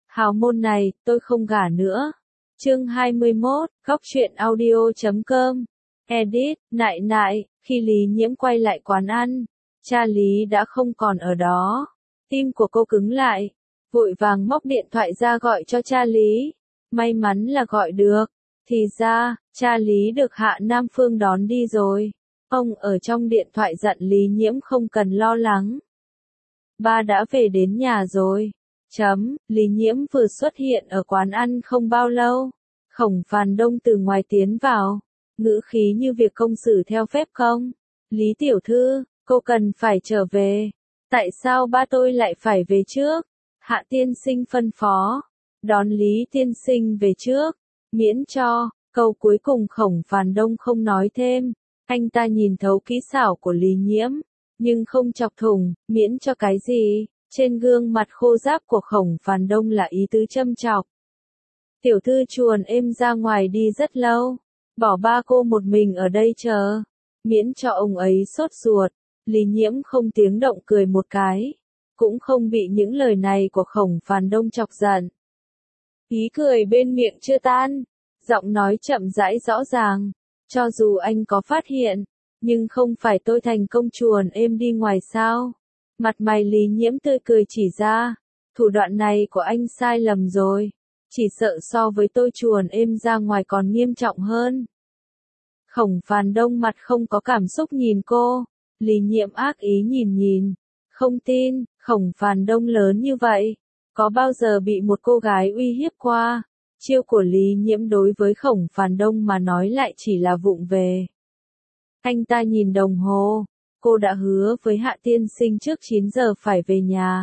Hào môn này, tôi không gả nữa. Chương 21, góc truyện audio.com. Edit, nại nại, khi Lý Nhiễm quay lại quán ăn, cha Lý đã không còn ở đó. Tim của cô cứng lại, vội vàng móc điện thoại ra gọi cho cha Lý. May mắn là gọi được. Thì ra, cha Lý được Hạ Nam Phương đón đi rồi. Ông ở trong điện thoại dặn Lý Nhiễm không cần lo lắng. Ba đã về đến nhà rồi. Lý Nhiễm vừa xuất hiện ở quán ăn không bao lâu. Khổng Phàn Đông từ ngoài tiến vào. Ngữ khí như việc công xử theo phép không? Lý tiểu thư, cô cần phải trở về. Tại sao ba tôi lại phải về trước? Hạ tiên sinh phân phó. Đón Lý tiên sinh về trước. Miễn cho, câu cuối cùng Khổng Phàn Đông không nói thêm. Anh ta nhìn thấu kỹ xảo của Lý Nhiễm, nhưng không chọc thủng, miễn cho cái gì. Trên gương mặt khô ráp của Khổng Phàn Đông là ý tứ châm chọc. Tiểu thư chuồn êm ra ngoài đi rất lâu, bỏ ba cô một mình ở đây chờ, miễn cho ông ấy sốt ruột. Lý Nhiễm không tiếng động cười một cái, cũng không bị những lời này của Khổng Phàn Đông chọc giận. Ý cười bên miệng chưa tan, giọng nói chậm rãi rõ ràng, cho dù anh có phát hiện, nhưng không phải tôi thành công chuồn êm đi ngoài sao? Mặt mày Lý Nhiễm tươi cười chỉ ra, thủ đoạn này của anh sai lầm rồi, chỉ sợ so với tôi chuồn êm ra ngoài còn nghiêm trọng hơn. Khổng Phàn Đông mặt không có cảm xúc nhìn cô, Lý Nhiễm ác ý nhìn, không tin, Khổng Phàn Đông lớn như vậy, có bao giờ bị một cô gái uy hiếp qua? Chiêu của Lý Nhiễm đối với Khổng Phàn Đông mà nói lại chỉ là vụng về. Anh ta nhìn đồng hồ, cô đã hứa với Hạ tiên sinh trước 9 giờ phải về nhà.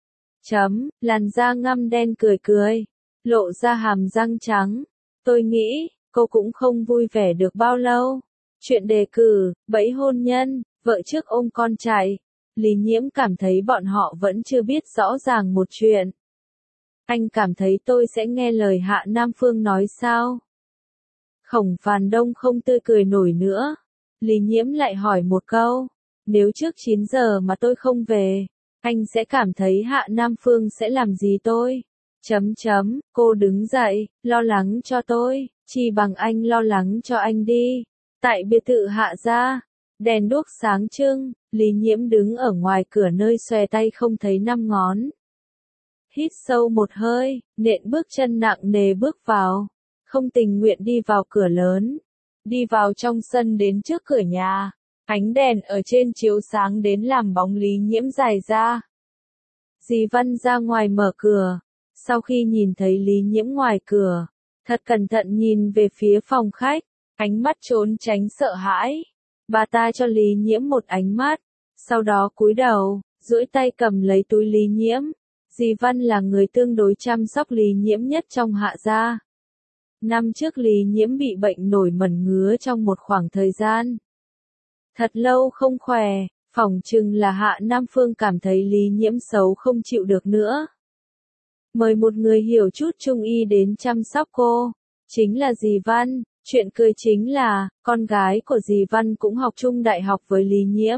Làn da ngăm đen cười, lộ ra hàm răng trắng. Tôi nghĩ, cô cũng không vui vẻ được bao lâu. Chuyện đề cử, bẫy hôn nhân, vợ trước ôm con chạy. Lý Nhiễm cảm thấy bọn họ vẫn chưa biết rõ ràng một chuyện. Anh cảm thấy tôi sẽ nghe lời Hạ Nam Phương nói sao? Khổng Phàn Đông không tươi cười nổi nữa. Lý Nhiễm lại hỏi một câu. Nếu trước 9 giờ mà tôi không về, anh sẽ cảm thấy Hạ Nam Phương sẽ làm gì tôi? Cô đứng dậy, lo lắng cho tôi, chỉ bằng anh lo lắng cho anh đi. Tại biệt thự Hạ gia, đèn đuốc sáng trưng, Lý Nhiễm đứng ở ngoài cửa nơi xòe tay không thấy 5 ngón. Hít sâu một hơi, nện bước chân nặng nề bước vào, không tình nguyện đi vào cửa lớn. Đi vào trong sân đến trước cửa nhà, ánh đèn ở trên chiếu sáng đến làm bóng Lý Nhiễm dài ra. Dì Văn ra ngoài mở cửa, sau khi nhìn thấy Lý Nhiễm ngoài cửa, thật cẩn thận nhìn về phía phòng khách, ánh mắt trốn tránh sợ hãi. Bà ta cho Lý Nhiễm một ánh mắt, sau đó cúi đầu, duỗi tay cầm lấy túi Lý Nhiễm. Dì Văn là người tương đối chăm sóc Lý Nhiễm nhất trong Hạ gia. Năm trước Lý Nhiễm bị bệnh nổi mẩn ngứa trong một khoảng thời gian. Thật lâu không khỏe, phỏng chừng là Hạ Nam Phương cảm thấy Lý Nhiễm xấu không chịu được nữa. Mời một người hiểu chút trung y đến chăm sóc cô, chính là dì Văn. Chuyện cười chính là, con gái của dì Văn cũng học chung đại học với Lý Nhiễm.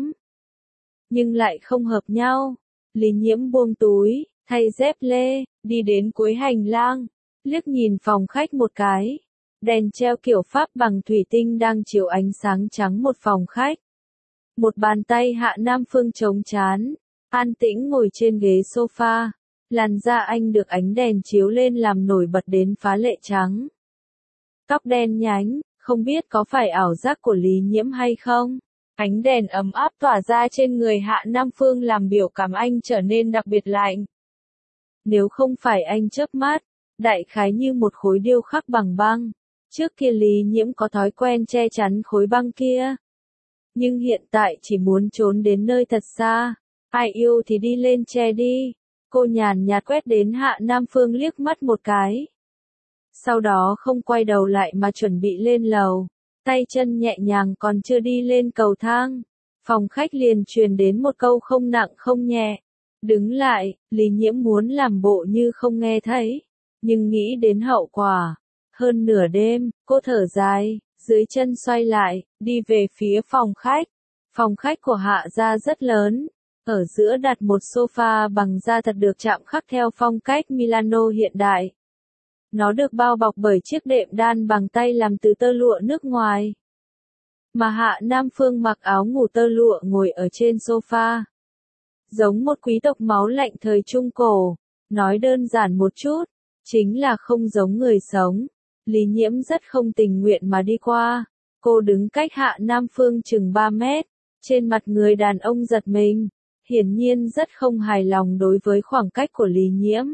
Nhưng lại không hợp nhau. Lý Nhiễm buông túi, thay dép lê, đi đến cuối hành lang, liếc nhìn phòng khách một cái. Đèn treo kiểu Pháp bằng thủy tinh đang chiếu ánh sáng trắng một phòng khách. Một bàn tay Hạ Nam Phương chống trán, an tĩnh ngồi trên ghế sofa. Làn da anh được ánh đèn chiếu lên làm nổi bật đến phá lệ trắng. Tóc đen nhánh, không biết có phải ảo giác của Lý Nhiễm hay không? Ánh đèn ấm áp tỏa ra trên người Hạ Nam Phương làm biểu cảm anh trở nên đặc biệt lạnh. Nếu không phải anh chớp mắt, đại khái như một khối điêu khắc bằng băng. Trước kia Lý Nhiễm có thói quen che chắn khối băng kia. Nhưng hiện tại chỉ muốn trốn đến nơi thật xa. Ai yêu thì đi lên che đi. Cô nhàn nhạt quét đến Hạ Nam Phương liếc mắt một cái. Sau đó không quay đầu lại mà chuẩn bị lên lầu. Tay chân nhẹ nhàng còn chưa đi lên cầu thang. Phòng khách liền truyền đến một câu không nặng không nhẹ. Đứng lại, Lý Nhiễm muốn làm bộ như không nghe thấy. Nhưng nghĩ đến hậu quả. Hơn nửa đêm, cô thở dài, dưới chân xoay lại, đi về phía phòng khách. Phòng khách của Hạ gia rất lớn. Ở giữa đặt một sofa bằng da thật được chạm khắc theo phong cách Milano hiện đại. Nó được bao bọc bởi chiếc đệm đan bằng tay làm từ tơ lụa nước ngoài. Mà Hạ Nam Phương mặc áo ngủ tơ lụa ngồi ở trên sofa. Giống một quý tộc máu lạnh thời Trung Cổ. Nói đơn giản một chút, chính là không giống người sống. Lý Nhiễm rất không tình nguyện mà đi qua. Cô đứng cách Hạ Nam Phương chừng 3 mét. Trên mặt người đàn ông giật mình. Hiển nhiên rất không hài lòng đối với khoảng cách của Lý Nhiễm.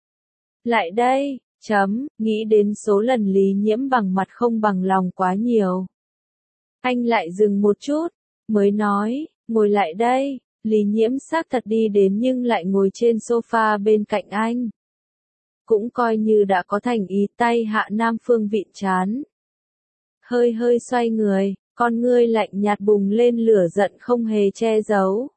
Lại đây, nghĩ đến số lần Lý Nhiễm bằng mặt không bằng lòng quá nhiều. Anh lại dừng một chút, mới nói, ngồi lại đây. Lý Nhiễm xác thật đi đến nhưng lại ngồi trên sofa bên cạnh anh. Cũng coi như đã có thành ý, tay Hạ Nam Phương vịn trán. Hơi hơi xoay người, con ngươi lạnh nhạt bùng lên lửa giận không hề che giấu.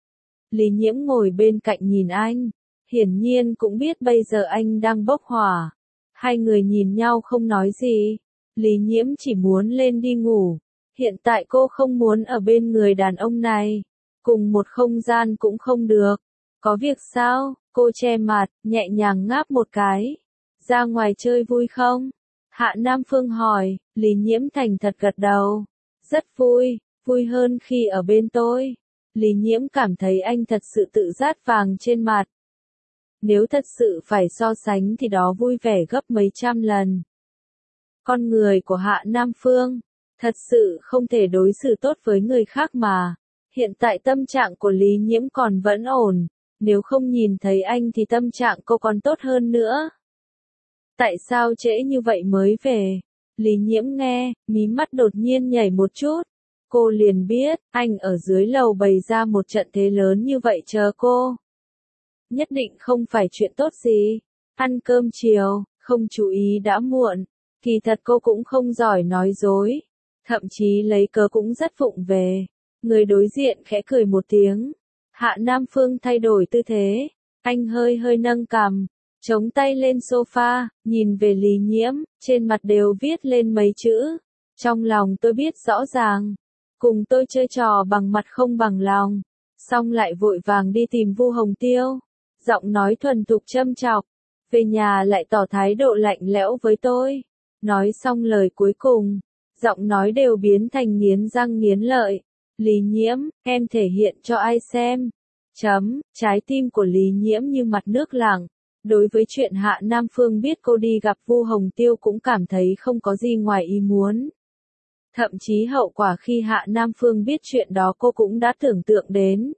Lý Nhiễm ngồi bên cạnh nhìn anh, hiển nhiên cũng biết bây giờ anh đang bốc hỏa. Hai người nhìn nhau không nói gì. Lý Nhiễm chỉ muốn lên đi ngủ. Hiện tại cô không muốn ở bên người đàn ông này. Cùng một không gian cũng không được. Có việc sao? Cô che mặt, nhẹ nhàng ngáp một cái. Ra ngoài chơi vui không? Hạ Nam Phương hỏi. Lý Nhiễm thành thật gật đầu. Rất vui, vui hơn khi ở bên tôi. Lý Nhiễm cảm thấy anh thật sự tự rát vàng trên mặt. Nếu thật sự phải so sánh thì đó vui vẻ gấp mấy trăm lần. Con người của Hạ Nam Phương, thật sự không thể đối xử tốt với người khác mà. Hiện tại tâm trạng của Lý Nhiễm còn vẫn ổn, nếu không nhìn thấy anh thì tâm trạng cô còn tốt hơn nữa. Tại sao trễ như vậy mới về? Lý Nhiễm nghe, mí mắt đột nhiên nhảy một chút. Cô liền biết, anh ở dưới lầu bày ra một trận thế lớn như vậy chờ cô. Nhất định không phải chuyện tốt gì. Ăn cơm chiều, không chú ý đã muộn. Kỳ thật cô cũng không giỏi nói dối. Thậm chí lấy cớ cũng rất vụng về. Người đối diện khẽ cười một tiếng. Hạ Nam Phương thay đổi tư thế. Anh hơi hơi nâng cằm, chống tay lên sofa, nhìn về Lý Nhiễm, trên mặt đều viết lên mấy chữ. Trong lòng tôi biết rõ ràng. Cùng tôi chơi trò bằng mặt không bằng lòng. Xong lại vội vàng đi tìm Vu Hồng Tiêu. Giọng nói thuần thục châm chọc. Về nhà lại tỏ thái độ lạnh lẽo với tôi. Nói xong lời cuối cùng, giọng nói đều biến thành nghiến răng nghiến lợi. Lý Nhiễm, em thể hiện cho ai xem? Trái tim của Lý Nhiễm như mặt nước lặng. Đối với chuyện Hạ Nam Phương biết cô đi gặp Vu Hồng Tiêu cũng cảm thấy không có gì ngoài ý muốn. Thậm chí hậu quả khi Hạ Nam Phương biết chuyện đó cô cũng đã tưởng tượng đến.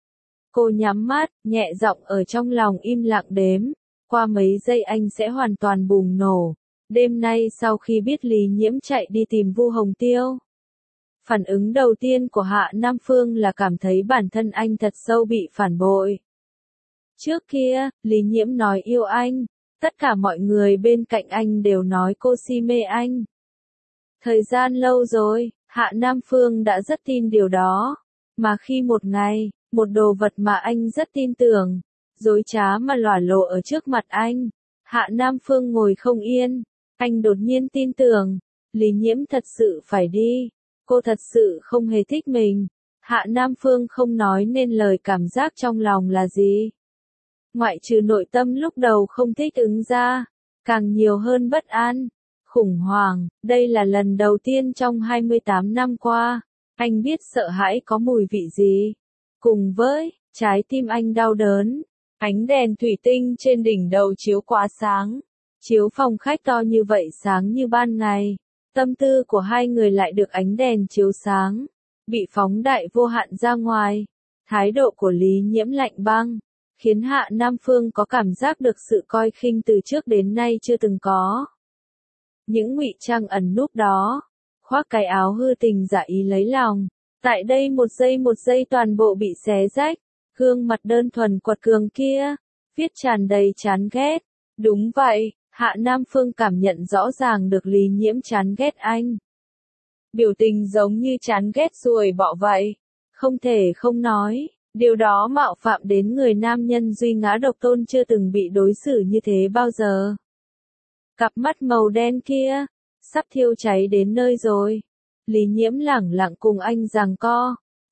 Cô nhắm mắt, nhẹ giọng ở trong lòng im lặng đếm. Qua mấy giây anh sẽ hoàn toàn bùng nổ. Đêm nay sau khi biết Lý Nhiễm chạy đi tìm Vu Hồng Tiêu. Phản ứng đầu tiên của Hạ Nam Phương là cảm thấy bản thân anh thật sâu bị phản bội. Trước kia, Lý Nhiễm nói yêu anh. Tất cả mọi người bên cạnh anh đều nói cô si mê anh. Thời gian lâu rồi, Hạ Nam Phương đã rất tin điều đó. Mà khi một ngày, một đồ vật mà anh rất tin tưởng, dối trá mà lỏa lộ ở trước mặt anh, Hạ Nam Phương ngồi không yên. Anh đột nhiên tin tưởng, Lý Nhiễm thật sự phải đi. Cô thật sự không hề thích mình. Hạ Nam Phương không nói nên lời cảm giác trong lòng là gì. Ngoại trừ nội tâm lúc đầu không thích ứng ra, càng nhiều hơn bất an, khủng hoảng. Đây là lần đầu tiên trong 28 năm qua, anh biết sợ hãi có mùi vị gì. Cùng với, trái tim anh đau đớn. Ánh đèn thủy tinh trên đỉnh đầu chiếu quá sáng. Chiếu phòng khách to như vậy sáng như ban ngày. Tâm tư của hai người lại được ánh đèn chiếu sáng. Bị phóng đại vô hạn ra ngoài. Thái độ của Lý Nhiễm lạnh băng. Khiến Hạ Nam Phương có cảm giác được sự coi khinh từ trước đến nay chưa từng có. Những ngụy trang ẩn núp đó. Khoác cái áo hư tình giả ý lấy lòng. Tại đây một giây toàn bộ bị xé rách. Gương mặt đơn thuần quật cường kia. Viết tràn đầy chán ghét. Đúng vậy, Hạ Nam Phương cảm nhận rõ ràng được Lý Nhiễm chán ghét anh. Biểu tình giống như chán ghét ruồi bọ vậy. Không thể không nói, điều đó mạo phạm đến người nam nhân duy ngã độc tôn chưa từng bị đối xử như thế bao giờ. Cặp mắt màu đen kia, sắp thiêu cháy đến nơi rồi. Lý Nhiễm lẳng lặng cùng anh giằng co.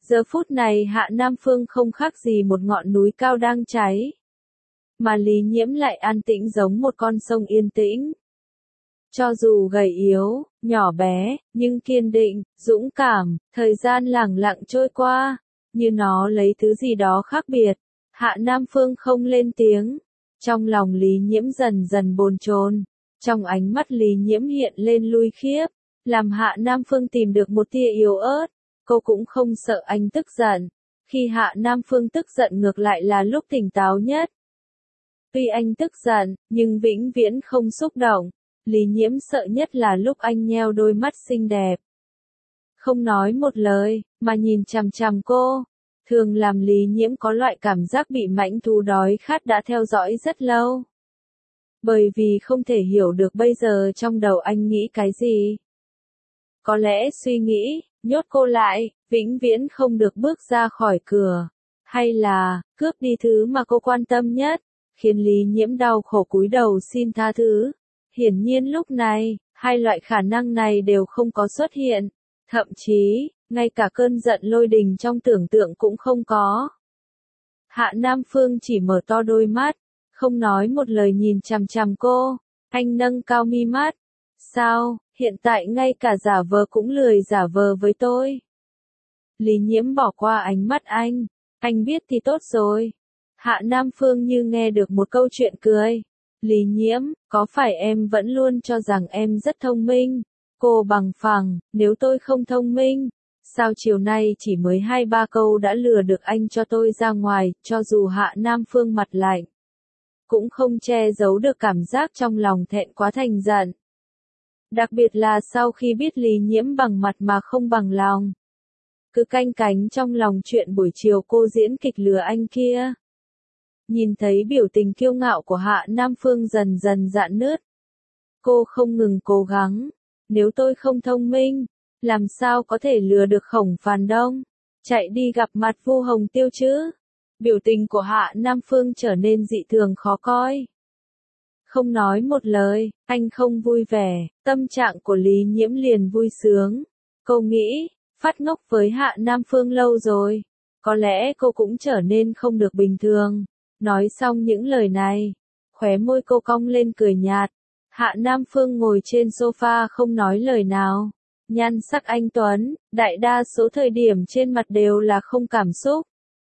Giờ phút này Hạ Nam Phương không khác gì một ngọn núi cao đang cháy. Mà Lý Nhiễm lại an tĩnh giống một con sông yên tĩnh. Cho dù gầy yếu, nhỏ bé, nhưng kiên định, dũng cảm, thời gian lẳng lặng trôi qua, như nó lấy thứ gì đó khác biệt. Hạ Nam Phương không lên tiếng. Trong lòng Lý Nhiễm dần dần bồn chồn, trong ánh mắt Lý Nhiễm hiện lên lui khiếp, làm Hạ Nam Phương tìm được một tia yếu ớt. Cô cũng không sợ anh tức giận. Khi Hạ Nam Phương tức giận ngược lại là lúc tỉnh táo nhất. Tuy anh tức giận, nhưng vĩnh viễn không xúc động. Lý Nhiễm sợ nhất là lúc anh nheo đôi mắt xinh đẹp. Không nói một lời, mà nhìn chằm chằm cô. Thường làm Lý Nhiễm có loại cảm giác bị mãnh thú đói khát đã theo dõi rất lâu. Bởi vì không thể hiểu được bây giờ trong đầu anh nghĩ cái gì. Có lẽ suy nghĩ, nhốt cô lại, vĩnh viễn không được bước ra khỏi cửa. Hay là, cướp đi thứ mà cô quan tâm nhất, khiến Lý Nhiễm đau khổ cúi đầu xin tha thứ. Hiển nhiên lúc này, hai loại khả năng này đều không có xuất hiện. Thậm chí, ngay cả cơn giận lôi đình trong tưởng tượng cũng không có. Hạ Nam Phương chỉ mở to đôi mắt, không nói một lời nhìn chằm chằm cô. Anh nâng cao mi mắt. Sao, hiện tại ngay cả giả vờ cũng lười giả vờ với tôi. Lý Nhiễm bỏ qua ánh mắt anh biết thì tốt rồi. Hạ Nam Phương như nghe được một câu chuyện cười. Lý Nhiễm, có phải em vẫn luôn cho rằng em rất thông minh? Cô bằng phẳng, nếu tôi không thông minh, sao chiều nay chỉ mới 2-3 câu đã lừa được anh cho tôi ra ngoài, cho dù Hạ Nam Phương mặt lạnh. Cũng không che giấu được cảm giác trong lòng thẹn quá thành giận. Đặc biệt là sau khi biết Lý Nhiễm bằng mặt mà không bằng lòng. Cứ canh cánh trong lòng chuyện buổi chiều cô diễn kịch lừa anh kia. Nhìn thấy biểu tình kiêu ngạo của Hạ Nam Phương dần dần rạn nứt. Cô không ngừng cố gắng. Nếu tôi không thông minh, làm sao có thể lừa được Khổng Phàn Đông? Chạy đi gặp mặt Vu Hồng Tiêu chứ? Biểu tình của Hạ Nam Phương trở nên dị thường khó coi. Không nói một lời, anh không vui vẻ, tâm trạng của Lý Nhiễm liền vui sướng. Cô nghĩ, phát ngốc với Hạ Nam Phương lâu rồi. Có lẽ cô cũng trở nên không được bình thường. Nói xong những lời này, khóe môi cô cong lên cười nhạt. Hạ Nam Phương ngồi trên sofa không nói lời nào. Nhan sắc anh tuấn, đại đa số thời điểm trên mặt đều là không cảm xúc.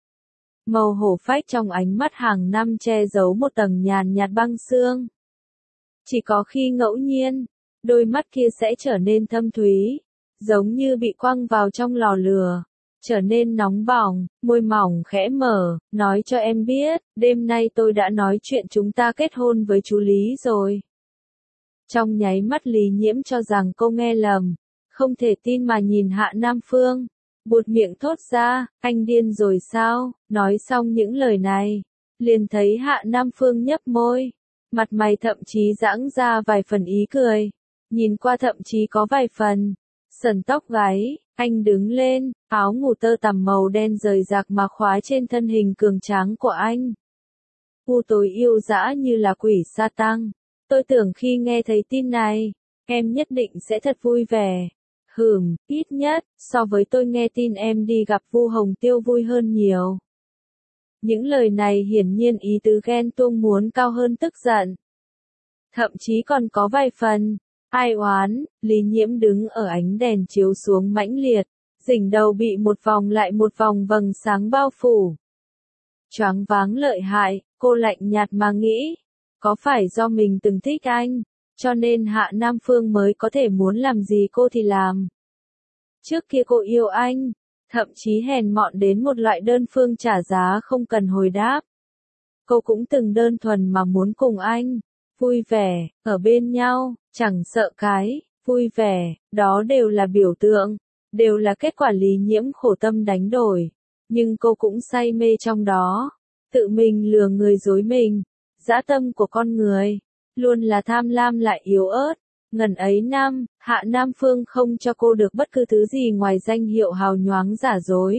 Màu hổ phách trong ánh mắt hàng năm che giấu một tầng nhàn nhạt băng xương. Chỉ có khi ngẫu nhiên, đôi mắt kia sẽ trở nên thâm thúy, giống như bị quăng vào trong lò lửa, trở nên nóng bỏng, môi mỏng khẽ mở, nói cho em biết, đêm nay tôi đã nói chuyện chúng ta kết hôn với chú Lý rồi. Trong nháy mắt Lý Nhiễm cho rằng cô nghe lầm, không thể tin mà nhìn Hạ Nam Phương, buột miệng thốt ra, anh điên rồi sao? Nói xong những lời này, liền thấy Hạ Nam Phương nhấp môi, mặt mày thậm chí giãng ra vài phần ý cười, nhìn qua thậm chí có vài phần sờn tóc gáy. Anh đứng lên, áo ngủ tơ tằm màu đen rời rạc mà khóa trên thân hình cường tráng của anh. U tối yêu dã như là quỷ sa tăng. Tôi tưởng khi nghe thấy tin này, em nhất định sẽ thật vui vẻ. Ít nhất, so với tôi nghe tin em đi gặp Vu Hồng Tiêu vui hơn nhiều. Những lời này hiển nhiên ý tứ ghen tuông muốn cao hơn tức giận. Thậm chí còn có vài phần ai oán. Lý Nhiễm đứng ở ánh đèn chiếu xuống mãnh liệt, đỉnh đầu bị một vòng lại một vòng vầng sáng bao phủ. Choáng váng lợi hại, cô lạnh nhạt mà nghĩ, có phải do mình từng thích anh, cho nên Hạ Nam Phương mới có thể muốn làm gì cô thì làm. Trước kia cô yêu anh, thậm chí hèn mọn đến một loại đơn phương trả giá không cần hồi đáp. Cô cũng từng đơn thuần mà muốn cùng anh, vui vẻ, ở bên nhau, chẳng sợ cái, vui vẻ, đó đều là biểu tượng, đều là kết quả Lý Nhiễm khổ tâm đánh đổi. Nhưng cô cũng say mê trong đó, tự mình lừa người dối mình, dã tâm của con người, luôn là tham lam lại yếu ớt. Ngần ấy năm, Hạ Nam Phương không cho cô được bất cứ thứ gì ngoài danh hiệu hào nhoáng giả dối.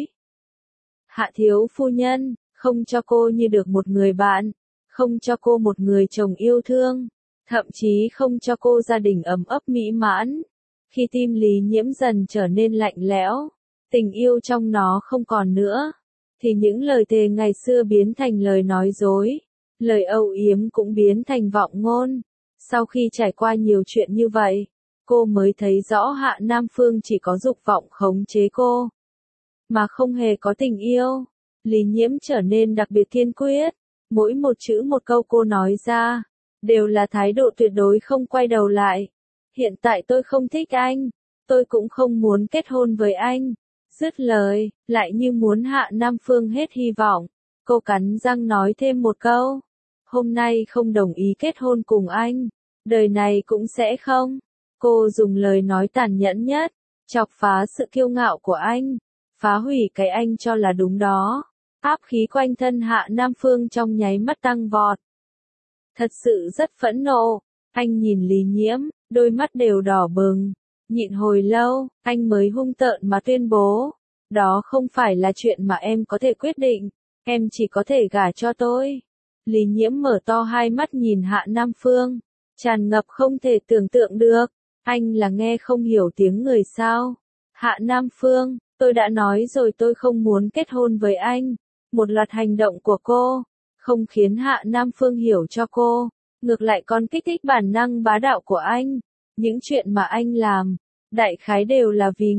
Hạ thiếu phu nhân, không cho cô như được một người bạn, không cho cô một người chồng yêu thương, thậm chí không cho cô gia đình ấm ấp mỹ mãn. Khi tim Lý Nhiễm dần trở nên lạnh lẽo, tình yêu trong nó không còn nữa, thì những lời thề ngày xưa biến thành lời nói dối, lời âu yếm cũng biến thành vọng ngôn. Sau khi trải qua nhiều chuyện như vậy, cô mới thấy rõ Hạ Nam Phương chỉ có dục vọng khống chế cô, mà không hề có tình yêu. Lý Nhiễm trở nên đặc biệt kiên quyết, mỗi một chữ một câu cô nói ra, đều là thái độ tuyệt đối không quay đầu lại. Hiện tại tôi không thích anh, tôi cũng không muốn kết hôn với anh. Dứt lời, lại như muốn Hạ Nam Phương hết hy vọng, cô cắn răng nói thêm một câu. Hôm nay không đồng ý kết hôn cùng anh, đời này cũng sẽ không. Cô dùng lời nói tàn nhẫn nhất, chọc phá sự kiêu ngạo của anh, phá hủy cái anh cho là đúng đó. Áp khí quanh thân Hạ Nam Phương trong nháy mắt tăng vọt. Thật sự rất phẫn nộ, anh nhìn Lý Nhiễm, đôi mắt đều đỏ bừng. Nhịn hồi lâu, anh mới hung tợn mà tuyên bố. Đó không phải là chuyện mà em có thể quyết định, em chỉ có thể gả cho tôi. Lý Nhiễm mở to hai mắt nhìn Hạ Nam Phương, tràn ngập không thể tưởng tượng được. Anh là nghe không hiểu tiếng người sao? Hạ Nam Phương, tôi đã nói rồi tôi không muốn kết hôn với anh. Một loạt hành động của cô, không khiến Hạ Nam Phương hiểu cho cô, ngược lại còn kích thích bản năng bá đạo của anh. Những chuyện mà anh làm, đại khái đều là vì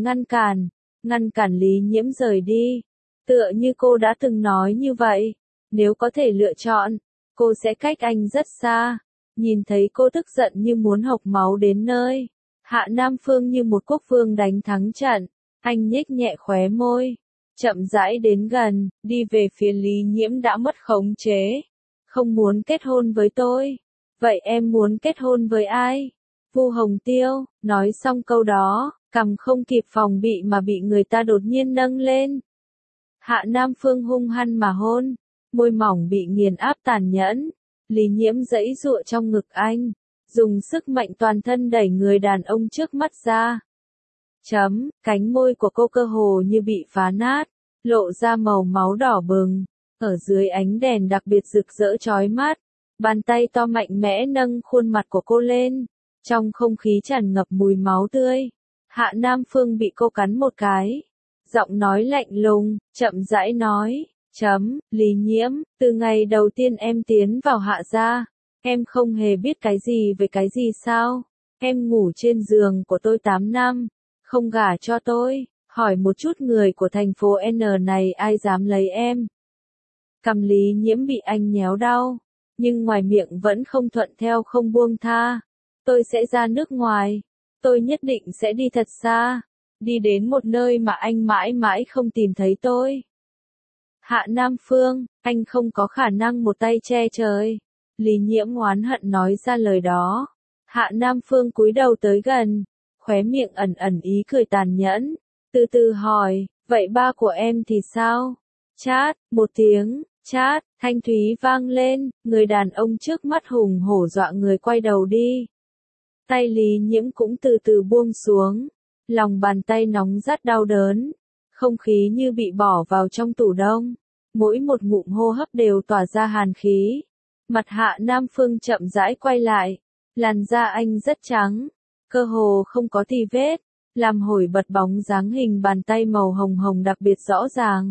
ngăn cản Lý Nhiễm rời đi. Tựa như cô đã từng nói như vậy, nếu có thể lựa chọn, cô sẽ cách anh rất xa. Nhìn thấy cô tức giận như muốn hộc máu đến nơi, Hạ Nam Phương như một quốc vương đánh thắng trận, anh nhếch nhẹ khóe môi, chậm rãi đến gần, đi về phía Lý Nhiễm đã mất khống chế. Không muốn kết hôn với tôi, vậy em muốn kết hôn với ai? Vu Hồng Tiêu, nói xong câu đó, cằm không kịp phòng bị mà bị người ta đột nhiên nâng lên. Hạ Nam Phương hung hăng mà hôn, môi mỏng bị nghiền áp tàn nhẫn. Lý Nhiễm giãy giụa trong ngực anh, dùng sức mạnh toàn thân đẩy người đàn ông trước mắt ra. Cánh môi của cô cơ hồ như bị phá nát, lộ ra màu máu đỏ bừng, ở dưới ánh đèn đặc biệt rực rỡ chói mắt. Bàn tay to mạnh mẽ nâng khuôn mặt của cô lên, trong không khí tràn ngập mùi máu tươi. Hạ Nam Phương bị cô cắn một cái, giọng nói lạnh lùng, chậm rãi nói. Lý Nhiễm, từ ngày đầu tiên em tiến vào Hạ gia, em không hề biết cái gì về cái gì sao? Em ngủ trên giường của tôi 8 năm, không gả cho tôi, hỏi một chút người của thành phố N này ai dám lấy em? Cằm Lý Nhiễm bị anh nhéo đau, nhưng ngoài miệng vẫn không thuận theo không buông tha. Tôi sẽ ra nước ngoài, tôi nhất định sẽ đi thật xa, đi đến một nơi mà anh mãi mãi không tìm thấy tôi. Hạ Nam Phương, anh không có khả năng một tay che trời. Lý Nhiễm oán hận nói ra lời đó. Hạ Nam Phương cúi đầu tới gần, khóe miệng ẩn ẩn ý cười tàn nhẫn, từ từ hỏi, vậy ba của em thì sao? Chát, một tiếng, chát, thanh thúy vang lên, người đàn ông trước mắt hùng hổ dọa người quay đầu đi. Tay Lý Nhiễm cũng từ từ buông xuống, lòng bàn tay nóng rát đau đớn, không khí như bị bỏ vào trong tủ đông, mỗi một ngụm hô hấp đều tỏa ra hàn khí. Mặt Hạ Nam Phương chậm rãi quay lại, làn da anh rất trắng, cơ hồ không có tì vết, làm hồi bật bóng dáng hình bàn tay màu hồng hồng đặc biệt rõ ràng.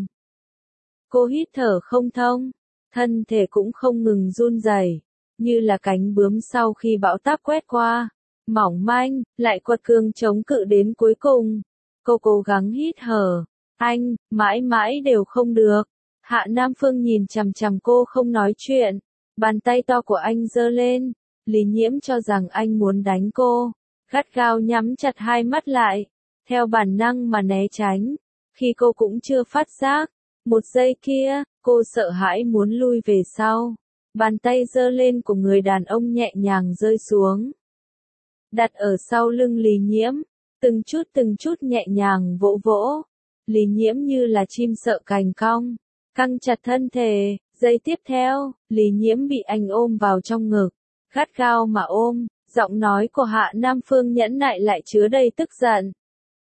Cô hít thở không thông, thân thể cũng không ngừng run rẩy, như là cánh bướm sau khi bão táp quét qua, mỏng manh, lại quật cường chống cự đến cuối cùng. Cô cố gắng hít thở, anh, mãi mãi đều không được. Hạ Nam Phương nhìn chằm chằm cô không nói chuyện, bàn tay to của anh giơ lên, Lý Nhiễm cho rằng anh muốn đánh cô, gắt gao nhắm chặt hai mắt lại, theo bản năng mà né tránh, khi cô cũng chưa phát giác. Một giây kia, cô sợ hãi muốn lui về sau, bàn tay giơ lên của người đàn ông nhẹ nhàng rơi xuống, đặt ở sau lưng Lý Nhiễm, từng chút nhẹ nhàng vỗ vỗ. Lý Nhiễm như là chim sợ cành cong, căng chặt thân thể. Giây tiếp theo, Lý Nhiễm bị anh ôm vào trong ngực, gắt gao mà ôm, giọng nói của Hạ Nam Phương nhẫn nại lại chứa đầy tức giận.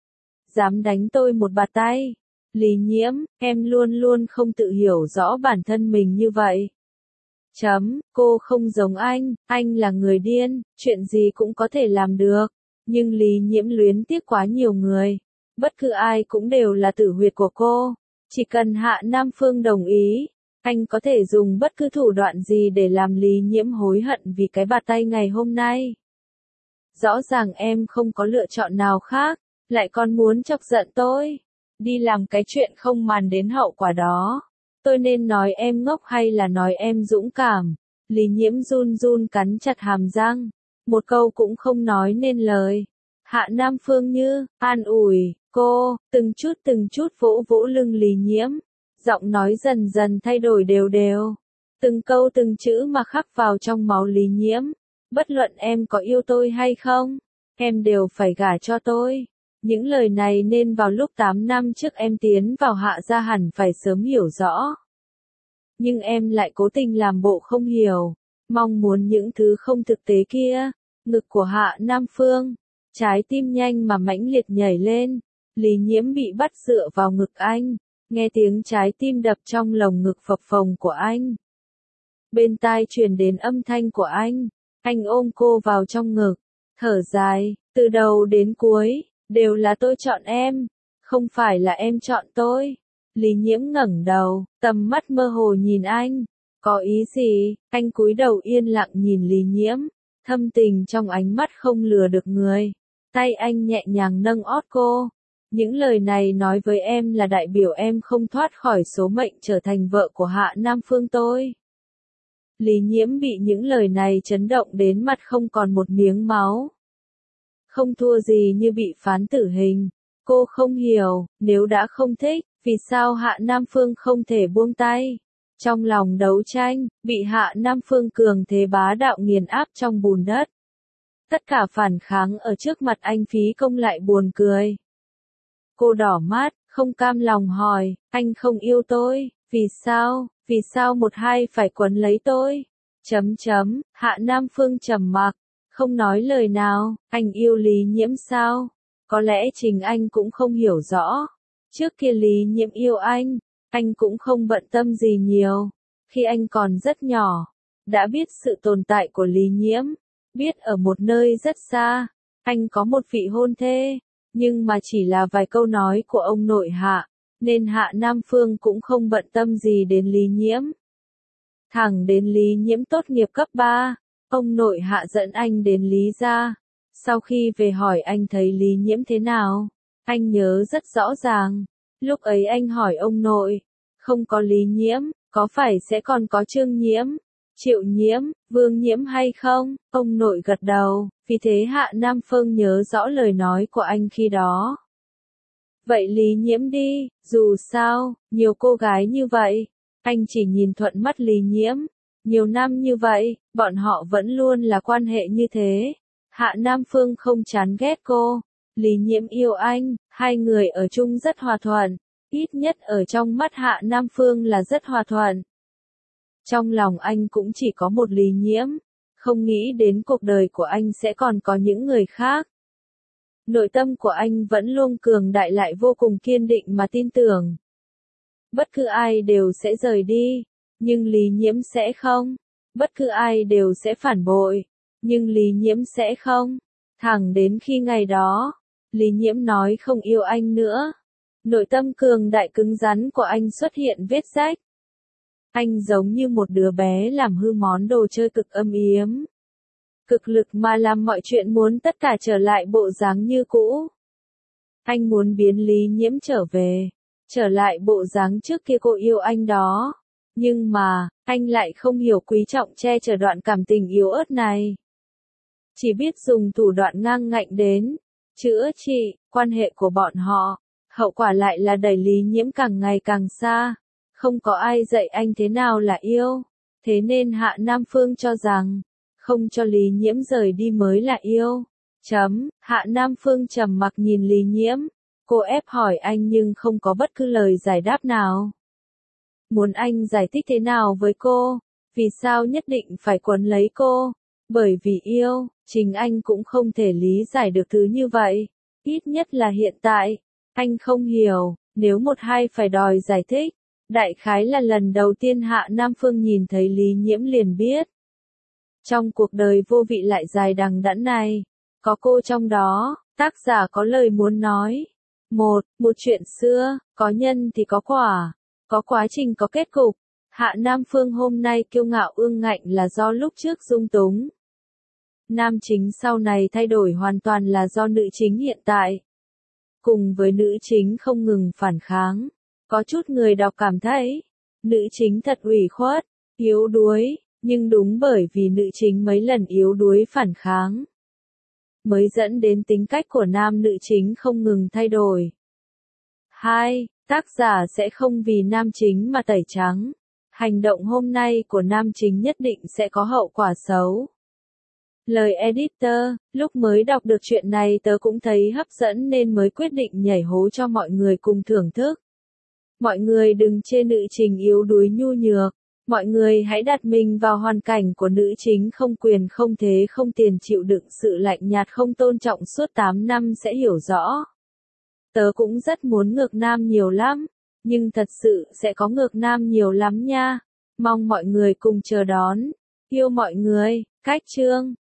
Dám đánh tôi một bạt tay. Lý Nhiễm, em luôn luôn không tự hiểu rõ bản thân mình như vậy. Cô không giống anh là người điên, chuyện gì cũng có thể làm được. Nhưng Lý Nhiễm luyến tiếc quá nhiều người. Bất cứ ai cũng đều là tử huyệt của cô. Chỉ cần Hạ Nam Phương đồng ý, anh có thể dùng bất cứ thủ đoạn gì để làm Lý Nhiễm hối hận vì cái bạt tay ngày hôm nay. Rõ ràng em không có lựa chọn nào khác, lại còn muốn chọc giận tôi. Đi làm cái chuyện không màng đến hậu quả đó. Tôi nên nói em ngốc hay là nói em dũng cảm? Lý Nhiễm run run cắn chặt hàm răng. Một câu cũng không nói nên lời. Hạ Nam Phương như an ủi cô, từng chút vỗ vỗ lưng Lý Nhiễm. Giọng nói dần dần thay đổi đều đều. Từng câu từng chữ mà khắc vào trong máu Lý Nhiễm. Bất luận em có yêu tôi hay không, em đều phải gả cho tôi. Những lời này nên vào lúc 8 năm trước em tiến vào Hạ gia hẳn phải sớm hiểu rõ. Nhưng em lại cố tình làm bộ không hiểu, mong muốn những thứ không thực tế kia. Ngực của Hạ Nam Phương, trái tim nhanh mà mãnh liệt nhảy lên. Lý Nhiễm bị bắt dựa vào ngực anh, nghe tiếng trái tim đập trong lồng ngực phập phồng của anh. Bên tai truyền đến âm thanh của anh ôm cô vào trong ngực, thở dài, từ đầu đến cuối, đều là tôi chọn em, không phải là em chọn tôi. Lý Nhiễm ngẩng đầu, tầm mắt mơ hồ nhìn anh, có ý gì? Anh cúi đầu yên lặng nhìn Lý Nhiễm, thâm tình trong ánh mắt không lừa được người. Tay anh nhẹ nhàng nâng ót cô. Những lời này nói với em là đại biểu em không thoát khỏi số mệnh trở thành vợ của Hạ Nam Phương tôi. Lý Nhiễm bị những lời này chấn động đến mặt không còn một miếng máu. Không thua gì như bị phán tử hình. Cô không hiểu, nếu đã không thích, vì sao Hạ Nam Phương không thể buông tay? Trong lòng đấu tranh, bị Hạ Nam Phương cường thế bá đạo nghiền áp trong bùn đất. Tất cả phản kháng ở trước mặt anh phí công lại buồn cười. Cô đỏ mắt, không cam lòng hỏi, anh không yêu tôi, vì sao một hai phải quấn lấy tôi? Hạ Nam Phương trầm mặc, không nói lời nào, anh yêu Lý Nhiễm sao? Có lẽ chính anh cũng không hiểu rõ. Trước kia Lý Nhiễm yêu anh cũng không bận tâm gì nhiều. Khi anh còn rất nhỏ, đã biết sự tồn tại của Lý Nhiễm, biết ở một nơi rất xa, anh có một vị hôn thê, nhưng mà chỉ là vài câu nói của ông nội Hạ, nên Hạ Nam Phương cũng không bận tâm gì đến Lý Nhiễm. Thẳng đến Lý Nhiễm tốt nghiệp cấp 3, ông nội Hạ dẫn anh đến Lý gia. Sau khi về hỏi anh thấy Lý Nhiễm thế nào, anh nhớ rất rõ ràng. Lúc ấy anh hỏi ông nội, không có Lý Nhiễm, có phải sẽ còn có Trương Nhiễm, Triệu Nhiễm, Vương Nhiễm hay không? Ông nội gật đầu, vì thế Hạ Nam Phương nhớ rõ lời nói của anh khi đó. Vậy Lý Nhiễm đi, dù sao, nhiều cô gái như vậy, anh chỉ nhìn thuận mắt Lý Nhiễm. Nhiều năm như vậy, bọn họ vẫn luôn là quan hệ như thế. Hạ Nam Phương không chán ghét cô. Lý Nhiễm yêu anh, hai người ở chung rất hòa thuận. Ít nhất ở trong mắt Hạ Nam Phương là rất hòa thuận. Trong lòng anh cũng chỉ có một Lý Nhiễm. Không nghĩ đến cuộc đời của anh sẽ còn có những người khác. Nội tâm của anh vẫn luôn cường đại lại vô cùng kiên định mà tin tưởng. Bất cứ ai đều sẽ rời đi, nhưng Lý Nhiễm sẽ không. Bất cứ ai đều sẽ phản bội, nhưng Lý Nhiễm sẽ không. Thẳng đến khi ngày đó, Lý Nhiễm nói không yêu anh nữa. Nội tâm cường đại cứng rắn của anh xuất hiện vết rách. Anh giống như một đứa bé làm hư món đồ chơi cực ấm yếm. Cực lực mà làm mọi chuyện muốn tất cả trở lại bộ dáng như cũ. Anh muốn biến Lý Nhiễm trở lại bộ dáng trước kia cô yêu anh đó. Nhưng mà, anh lại không hiểu quý trọng che chở đoạn cảm tình yếu ớt này. Chỉ biết dùng thủ đoạn ngang ngạnh đến chữa trị quan hệ của bọn họ. Hậu quả lại là đẩy Lý Nhiễm càng ngày càng xa. Không có ai dạy anh thế nào là yêu. Thế nên Hạ Nam Phương cho rằng, không cho Lý Nhiễm rời đi mới là yêu. Hạ Nam Phương trầm mặc nhìn Lý Nhiễm. Cô ép hỏi anh nhưng không có bất cứ lời giải đáp nào. Muốn anh giải thích thế nào với cô? Vì sao nhất định phải quấn lấy cô? Bởi vì yêu, chính anh cũng không thể lý giải được thứ như vậy. Ít nhất là hiện tại, anh không hiểu, nếu một hai phải đòi giải thích. Đại khái là lần đầu tiên Hạ Nam Phương nhìn thấy Lý Nhiễm liền biết. Trong cuộc đời vô vị lại dài đằng đẵng này, có cô trong đó, tác giả có lời muốn nói. Một chuyện xưa, có nhân thì có quả, có quá trình có kết cục. Hạ Nam Phương hôm nay kiêu ngạo ương ngạnh là do lúc trước dung túng. Nam chính sau này thay đổi hoàn toàn là do nữ chính hiện tại. Cùng với nữ chính không ngừng phản kháng, có chút người đọc cảm thấy, nữ chính thật ủy khuất, yếu đuối, nhưng đúng bởi vì nữ chính mấy lần yếu đuối phản kháng, mới dẫn đến tính cách của nam nữ chính không ngừng thay đổi. 2. Tác giả sẽ không vì nam chính mà tẩy trắng. Hành động hôm nay của nam chính nhất định sẽ có hậu quả xấu. Lời editor, lúc mới đọc được chuyện này tớ cũng thấy hấp dẫn nên mới quyết định nhảy hố cho mọi người cùng thưởng thức. Mọi người đừng chê nữ chính yếu đuối nhu nhược. Mọi người hãy đặt mình vào hoàn cảnh của nữ chính không quyền không thế không tiền chịu đựng sự lạnh nhạt không tôn trọng suốt 8 năm sẽ hiểu rõ. Tớ cũng rất muốn ngược nam nhiều lắm, nhưng thật sự sẽ có ngược nam nhiều lắm nha. Mong mọi người cùng chờ đón. Yêu mọi người, cách chương.